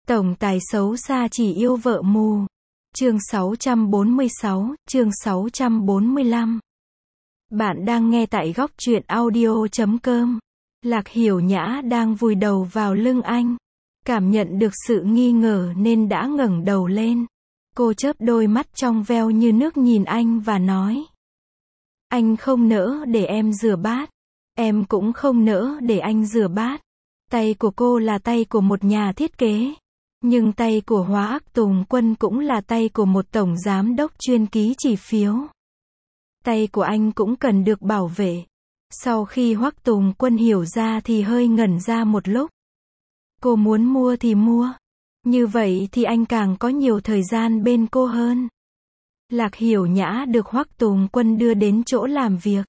Tổng tài xấu xa chỉ yêu vợ mù. Chương 646, chương 645. Bạn đang nghe tại góc truyện audio.com. Lạc Hiểu Nhã đang vùi đầu vào lưng anh. Cảm nhận được sự nghi ngờ nên đã ngẩng đầu lên. Cô chớp đôi mắt trong veo như nước nhìn anh và nói. Anh không nỡ để em rửa bát. Em cũng không nỡ để anh rửa bát. Tay của cô là tay của một nhà thiết kế. Nhưng tay của Hoắc Tùng Quân cũng là tay của một tổng giám đốc chuyên ký chỉ phiếu. Tay của anh cũng cần được bảo vệ. Sau khi Hoắc Tùng Quân hiểu ra thì hơi ngẩn ra một lúc. Cô muốn mua thì mua. Như vậy thì anh càng có nhiều thời gian bên cô hơn. Lạc Hiểu Nhã được Hoắc Tùng Quân đưa đến chỗ làm việc.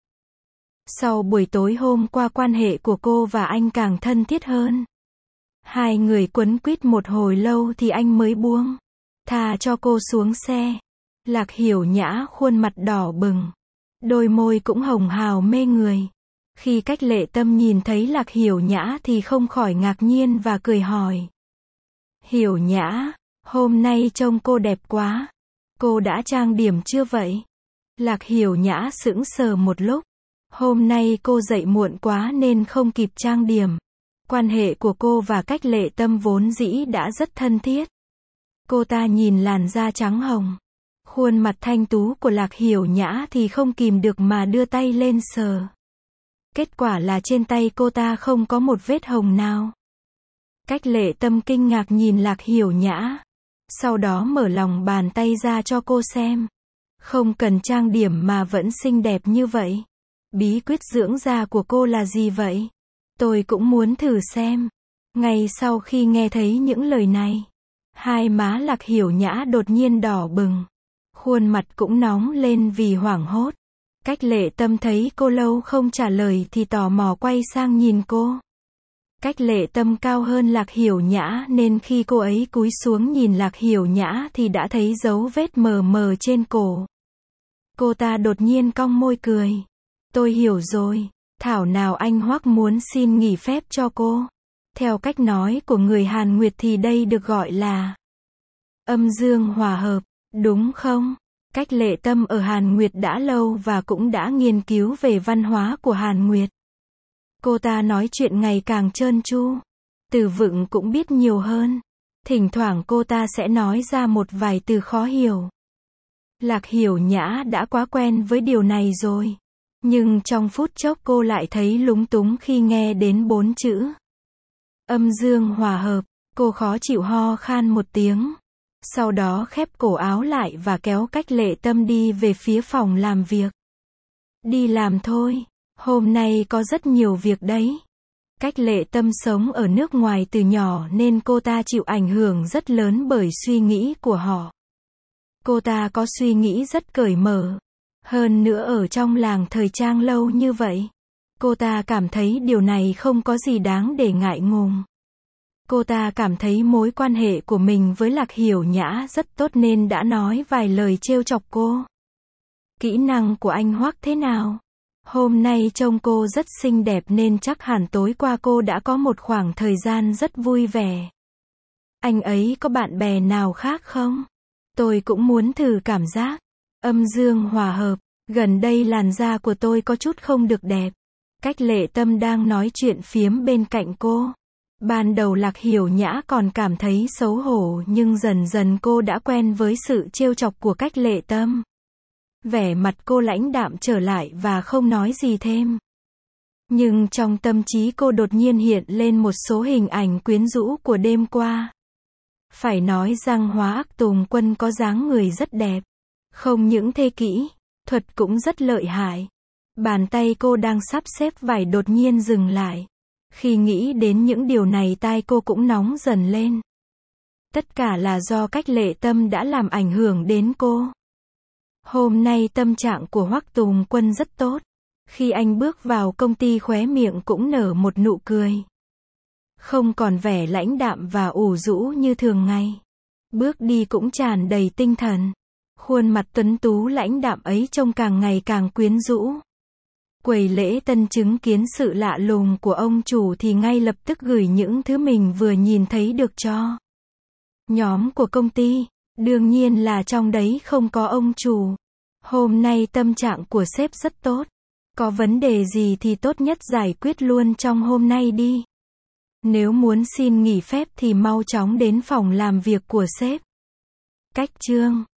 Sau buổi tối hôm qua quan hệ của cô và anh càng thân thiết hơn. Hai người quấn quýt một hồi lâu thì anh mới buông. Thà cho cô xuống xe. Lạc Hiểu Nhã khuôn mặt đỏ bừng. Đôi môi cũng hồng hào mê người. Khi Cách Lệ Tâm nhìn thấy Lạc Hiểu Nhã thì không khỏi ngạc nhiên và cười hỏi. Hiểu Nhã, hôm nay trông cô đẹp quá. Cô đã trang điểm chưa vậy? Lạc Hiểu Nhã sững sờ một lúc. Hôm nay cô dậy muộn quá nên không kịp trang điểm. Quan hệ của cô và Cách Lệ Tâm vốn dĩ đã rất thân thiết. Cô ta nhìn làn da trắng hồng. Khuôn mặt thanh tú của Lạc Hiểu Nhã thì không kìm được mà đưa tay lên sờ. Kết quả là trên tay cô ta không có một vết hồng nào. Cách Lệ Tâm kinh ngạc nhìn Lạc Hiểu Nhã. Sau đó mở lòng bàn tay ra cho cô xem. Không cần trang điểm mà vẫn xinh đẹp như vậy. Bí quyết dưỡng da của cô là gì vậy? Tôi cũng muốn thử xem. Ngay sau khi nghe thấy những lời này, hai má Lạc Hiểu Nhã đột nhiên đỏ bừng. Khuôn mặt cũng nóng lên vì hoảng hốt. Cách Lệ Tâm thấy cô lâu không trả lời thì tò mò quay sang nhìn cô. Cách Lệ Tâm cao hơn Lạc Hiểu Nhã nên khi cô ấy cúi xuống nhìn Lạc Hiểu Nhã thì đã thấy dấu vết mờ mờ trên cổ. Cô ta đột nhiên cong môi cười. Tôi hiểu rồi. Thảo nào anh Hoắc muốn xin nghỉ phép cho cô. Theo cách nói của người Hàn Nguyệt thì đây được gọi là âm dương hòa hợp, đúng không? Cách Lệ Tâm ở Hàn Nguyệt đã lâu và cũng đã nghiên cứu về văn hóa của Hàn Nguyệt. Cô ta nói chuyện ngày càng trơn tru. Từ vựng cũng biết nhiều hơn. Thỉnh thoảng cô ta sẽ nói ra một vài từ khó hiểu. Lạc Hiểu Nhã đã quá quen với điều này rồi. Nhưng trong phút chốc cô lại thấy lúng túng khi nghe đến 4 chữ. Âm dương hòa hợp, cô khó chịu ho khan một tiếng. Sau đó khép cổ áo lại và kéo Cách Lệ Tâm đi về phía phòng làm việc. Đi làm thôi, hôm nay có rất nhiều việc đấy. Cách Lệ Tâm sống ở nước ngoài từ nhỏ nên cô ta chịu ảnh hưởng rất lớn bởi suy nghĩ của họ. Cô ta có suy nghĩ rất cởi mở. Hơn nữa ở trong làng thời trang lâu như vậy, cô ta cảm thấy điều này không có gì đáng để ngại ngùng. Cô ta cảm thấy mối quan hệ của mình với Lạc Hiểu Nhã rất tốt nên đã nói vài lời trêu chọc cô. Kỹ năng của anh Hoắc thế nào? Hôm nay trông cô rất xinh đẹp nên chắc hẳn tối qua cô đã có một khoảng thời gian rất vui vẻ. Anh ấy có bạn bè nào khác không? Tôi cũng muốn thử cảm giác âm dương hòa hợp. Gần đây làn da của tôi có chút không được đẹp. Cách Lệ Tâm đang nói chuyện phiếm bên cạnh cô. Ban đầu Lạc Hiểu Nhã còn cảm thấy xấu hổ nhưng dần dần cô đã quen với sự trêu chọc của Cách Lệ Tâm. Vẻ mặt cô lãnh đạm trở lại và không nói gì thêm. Nhưng trong tâm trí cô đột nhiên hiện lên một số hình ảnh quyến rũ của đêm qua. Phải nói rằng Hoắc Tùng Quân có dáng người rất đẹp. Không những thê kỹ, thuật cũng rất lợi hại. Bàn tay cô đang sắp xếp vải đột nhiên dừng lại. Khi nghĩ đến những điều này tai cô cũng nóng dần lên. Tất cả là do Cách Lệ Tâm đã làm ảnh hưởng đến cô. Hôm nay tâm trạng của Hoắc Tùng Quân rất tốt. Khi anh bước vào công ty khóe miệng cũng nở một nụ cười. Không còn vẻ lãnh đạm và ủ rũ như thường ngày. Bước đi cũng tràn đầy tinh thần. Khuôn mặt tuấn tú lãnh đạm ấy trông càng ngày càng quyến rũ. Quầy lễ tân chứng kiến sự lạ lùng của ông chủ thì ngay lập tức gửi những thứ mình vừa nhìn thấy được cho Nhóm của công ty, đương nhiên là trong đấy không có ông chủ. Hôm nay tâm trạng của sếp rất tốt. Có vấn đề gì thì tốt nhất giải quyết luôn trong hôm nay đi. Nếu muốn xin nghỉ phép thì mau chóng đến phòng làm việc của sếp. Cách chương